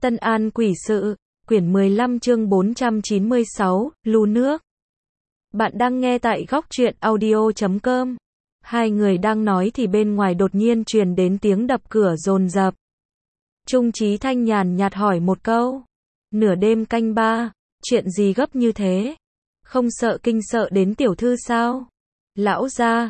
Tân An Quỷ Sự, quyển 15 chương 496, Lu Nước. Bạn đang nghe tại góc truyện audio.com. Hai người đang nói thì bên ngoài đột nhiên truyền đến tiếng đập cửa dồn dập. Trung Chí Thanh nhàn nhạt hỏi một câu. Nửa đêm canh ba, chuyện gì gấp như thế? Không sợ kinh sợ đến tiểu thư sao? Lão gia,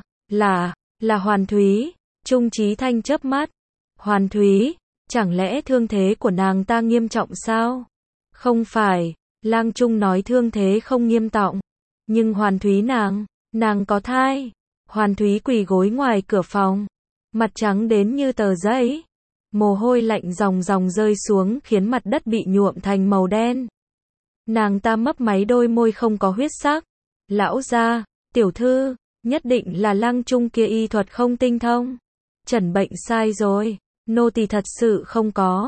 là Hoàn Thúy. Trung Chí Thanh chớp mắt. Hoàn Thúy, chẳng lẽ thương thế của nàng ta nghiêm trọng sao? Không phải, Lang Trung nói thương thế không nghiêm trọng. Nhưng Hoàn Thúy nàng có thai. Hoàn Thúy quỳ gối ngoài cửa phòng. Mặt trắng đến như tờ giấy. Mồ hôi lạnh ròng ròng rơi xuống khiến mặt đất bị nhuộm thành màu đen. Nàng ta mấp máy đôi môi không có huyết sắc. Lão gia, tiểu thư, nhất định là Lang Trung kia y thuật không tinh thông. Chẩn bệnh sai rồi. Nô tỳ thật sự không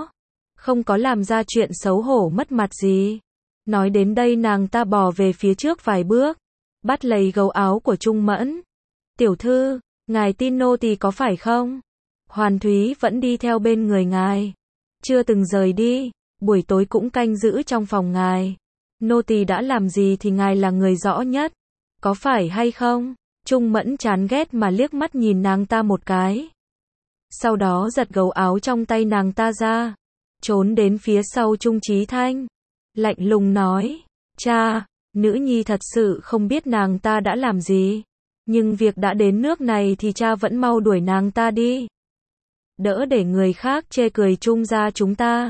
có làm ra chuyện xấu hổ mất mặt gì. Nói đến đây nàng ta bò về phía trước vài bước, bắt lấy gấu áo của Trung Mẫn. Tiểu thư, ngài tin nô tỳ có phải không? Hoàn Thúy vẫn đi theo bên người ngài, chưa từng rời đi, buổi tối cũng canh giữ trong phòng ngài. Nô tỳ đã làm gì thì ngài là người rõ nhất, có phải hay không? Trung Mẫn chán ghét mà liếc mắt nhìn nàng ta một cái. Sau đó giật gấu áo trong tay nàng ta ra, trốn đến phía sau Trung Chí Thanh, lạnh lùng nói, cha, nữ nhi thật sự không biết nàng ta đã làm gì, nhưng việc đã đến nước này thì cha vẫn mau đuổi nàng ta đi. Đỡ để người khác chê cười Trung gia chúng ta.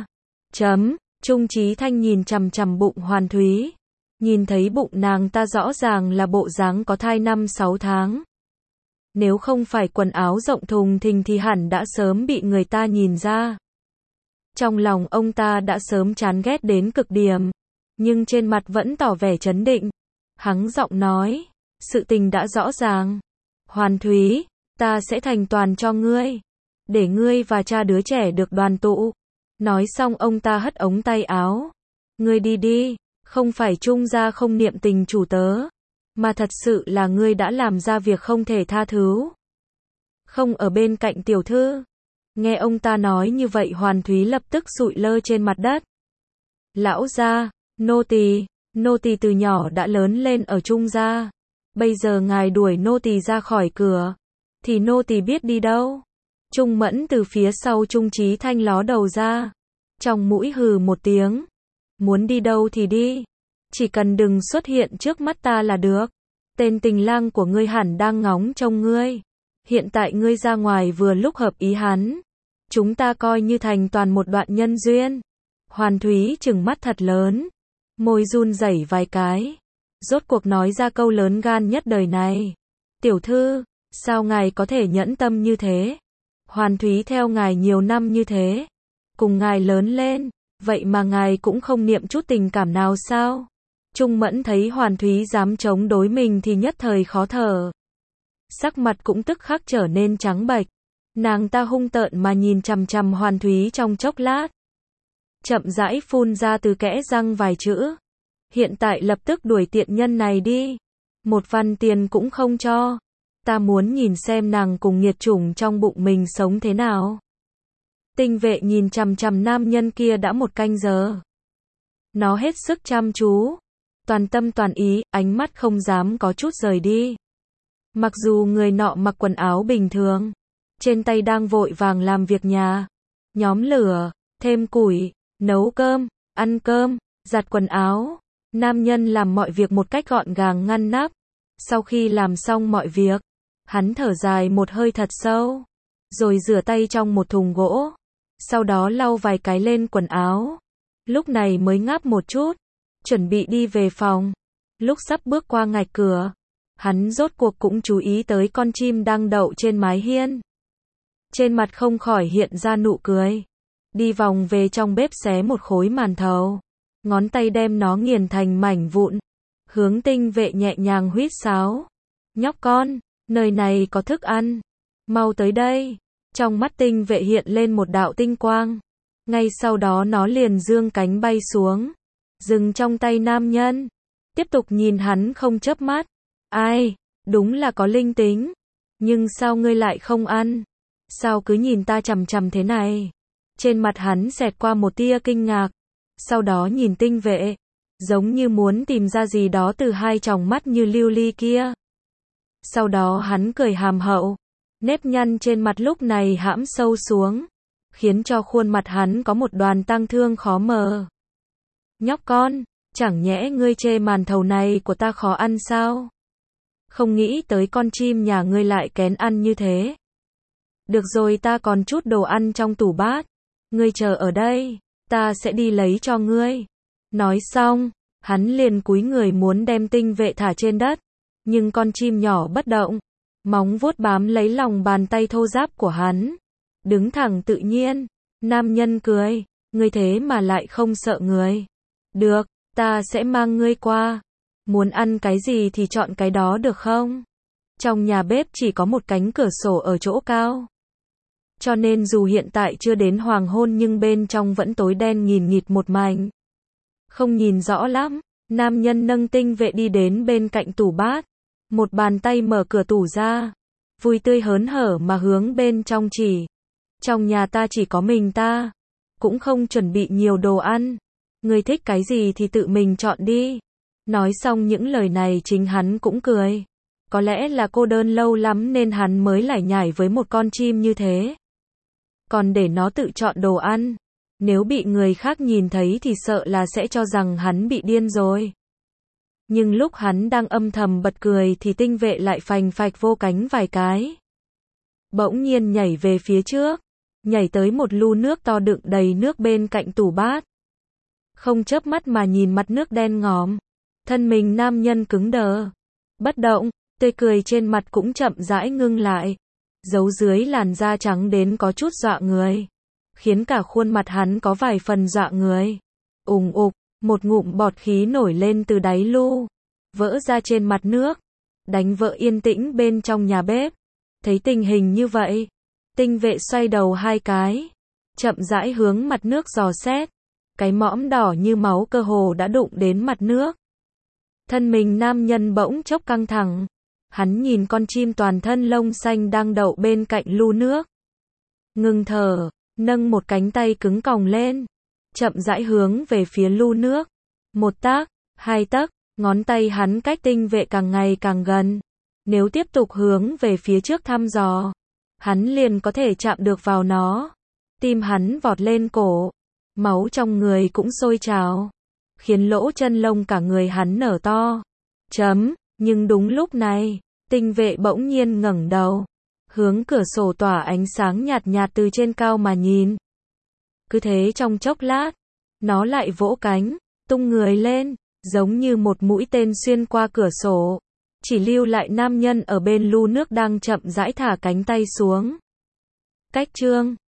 Trung Chí Thanh nhìn chằm chằm bụng Hoàn Thúy, nhìn thấy bụng nàng ta rõ ràng là bộ dáng có thai 5-6 tháng. Nếu không phải quần áo rộng thùng thình thì hẳn đã sớm bị người ta nhìn ra. Trong lòng ông ta đã sớm chán ghét đến cực điểm, nhưng trên mặt vẫn tỏ vẻ trấn định. Hắng giọng nói, sự tình đã rõ ràng. Hoàn Thúy, ta sẽ thành toàn cho ngươi, để ngươi và cha đứa trẻ được đoàn tụ. Nói xong ông ta hất ống tay áo. Ngươi đi đi, không phải Trung gia không niệm tình chủ tớ, mà thật sự là ngươi đã làm ra việc không thể tha thứ. Không ở bên cạnh tiểu thư. Nghe ông ta nói như vậy Hoàn Thúy lập tức sụi lơ trên mặt đất. Lão gia, nô tỳ từ nhỏ đã lớn lên ở Trung gia. Bây giờ ngài đuổi nô tỳ ra khỏi cửa, thì nô tỳ biết đi đâu. Trung Mẫn từ phía sau Trung Chí Thanh ló đầu ra, trong mũi hừ một tiếng. Muốn đi đâu thì đi, chỉ cần đừng xuất hiện trước mắt ta là được. Tên tình lang của ngươi hẳn đang ngóng trông ngươi. Hiện tại ngươi ra ngoài vừa lúc hợp ý hắn. Chúng ta coi như thành toàn một đoạn nhân duyên. Hoàn Thúy trừng mắt thật lớn, môi run rẩy vài cái, rốt cuộc nói ra câu lớn gan nhất đời này. Tiểu thư, sao ngài có thể nhẫn tâm như thế? Hoàn Thúy theo ngài nhiều năm như thế, cùng ngài lớn lên, vậy mà ngài cũng không niệm chút tình cảm nào sao? Trung Mẫn thấy Hoàn Thúy dám chống đối mình thì nhất thời khó thở. Sắc mặt cũng tức khắc trở nên trắng bệch. Nàng ta hung tợn mà nhìn chằm chằm Hoàn Thúy trong chốc lát. Chậm rãi phun ra từ kẽ răng vài chữ. Hiện tại lập tức đuổi tiện nhân này đi. 1 văn tiền cũng không cho. Ta muốn nhìn xem nàng cùng nghiệt chủng trong bụng mình sống thế nào. Tinh vệ nhìn chằm chằm nam nhân kia đã 1 canh giờ. Nó hết sức chăm chú, toàn tâm toàn ý, ánh mắt không dám có chút rời đi. Mặc dù người nọ mặc quần áo bình thường, trên tay đang vội vàng làm việc nhà, nhóm lửa, thêm củi, nấu cơm, ăn cơm, giặt quần áo. Nam nhân làm mọi việc một cách gọn gàng ngăn nắp. Sau khi làm xong mọi việc, hắn thở dài một hơi thật sâu, rồi rửa tay trong một thùng gỗ, sau đó lau vài cái lên quần áo. Lúc này mới ngáp một chút, chuẩn bị đi về phòng. Lúc sắp bước qua ngạch cửa, hắn rốt cuộc cũng chú ý tới con chim đang đậu trên mái hiên. Trên mặt không khỏi hiện ra nụ cười. Đi vòng về trong bếp xé một khối màn thầu, ngón tay đem nó nghiền thành mảnh vụn, hướng Tinh vệ nhẹ nhàng huýt sáo. Nhóc con, nơi này có thức ăn, mau tới đây. Trong mắt Tinh vệ hiện lên một đạo tinh quang. Ngay sau đó nó liền dương cánh bay xuống, dừng trong tay nam nhân, tiếp tục nhìn hắn không chớp mắt. Ai, đúng là có linh tính. Nhưng sao ngươi lại không ăn? Sao cứ nhìn ta chằm chằm thế này? Trên mặt hắn xẹt qua một tia kinh ngạc, sau đó nhìn tinh vệ, giống như muốn tìm ra gì đó từ hai tròng mắt như lưu ly kia. Sau đó hắn cười hàm hậu, nếp nhăn trên mặt lúc này hãm sâu xuống, khiến cho khuôn mặt hắn có một đoàn tang thương khó mờ. Nhóc con, chẳng nhẽ ngươi chê màn thầu này của ta khó ăn sao? Không nghĩ tới con chim nhà ngươi lại kén ăn như thế. Được rồi, ta còn chút đồ ăn trong tủ bát. Ngươi chờ ở đây, ta sẽ đi lấy cho ngươi. Nói xong, hắn liền cúi người muốn đem tinh vệ thả trên đất. Nhưng con chim nhỏ bất động, móng vuốt bám lấy lòng bàn tay thô ráp của hắn. Đứng thẳng tự nhiên, nam nhân cười, ngươi thế mà lại không sợ người. Được, ta sẽ mang ngươi qua. Muốn ăn cái gì thì chọn cái đó được không? Trong nhà bếp chỉ có một cánh cửa sổ ở chỗ cao. Cho nên dù hiện tại chưa đến hoàng hôn nhưng bên trong vẫn tối đen nghìn nghịt một mảnh. Không nhìn rõ lắm, nam nhân nâng tinh vệ đi đến bên cạnh tủ bát. Một bàn tay mở cửa tủ ra, vui tươi hớn hở mà hướng bên trong chỉ. Trong nhà ta chỉ có mình ta, cũng không chuẩn bị nhiều đồ ăn. Ngươi thích cái gì thì tự mình chọn đi. Nói xong những lời này chính hắn cũng cười. Có lẽ là cô đơn lâu lắm nên hắn mới lải nhải với một con chim như thế. Còn để nó tự chọn đồ ăn, nếu bị người khác nhìn thấy thì sợ là sẽ cho rằng hắn bị điên rồi. Nhưng lúc hắn đang âm thầm bật cười thì tinh vệ lại phành phạch vô cánh vài cái. Bỗng nhiên nhảy về phía trước, nhảy tới một lu nước to đựng đầy nước bên cạnh tủ bát. Không chớp mắt mà nhìn mặt nước đen ngòm, thân mình nam nhân cứng đờ, bất động, tươi cười trên mặt cũng chậm rãi ngưng lại, giấu dưới làn da trắng đến có chút dọa người, khiến cả khuôn mặt hắn có vài phần dọa người. Ùng ục, một ngụm bọt khí nổi lên từ đáy lu, vỡ ra trên mặt nước, đánh vỡ yên tĩnh bên trong nhà bếp. Thấy tình hình như vậy, tinh vệ xoay đầu hai cái, chậm rãi hướng mặt nước dò xét. Cái mõm đỏ như máu cơ hồ đã đụng đến mặt nước. Thân mình nam nhân bỗng chốc căng thẳng. Hắn nhìn con chim toàn thân lông xanh đang đậu bên cạnh lu nước. Ngừng thở, nâng một cánh tay cứng còng lên, chậm rãi hướng về phía lu nước. Một tấc, hai tấc, ngón tay hắn cách tinh vệ càng ngày càng gần. Nếu tiếp tục hướng về phía trước thăm dò, hắn liền có thể chạm được vào nó. Tim hắn vọt lên cổ, máu trong người cũng sôi trào, khiến lỗ chân lông cả người hắn nở to. Nhưng đúng lúc này, tinh vệ bỗng nhiên ngẩng đầu, hướng cửa sổ tỏa ánh sáng nhạt nhạt từ trên cao mà nhìn. Cứ thế trong chốc lát, nó lại vỗ cánh, tung người lên, giống như một mũi tên xuyên qua cửa sổ, chỉ lưu lại nam nhân ở bên lu nước đang chậm rãi thả cánh tay xuống. Cách chương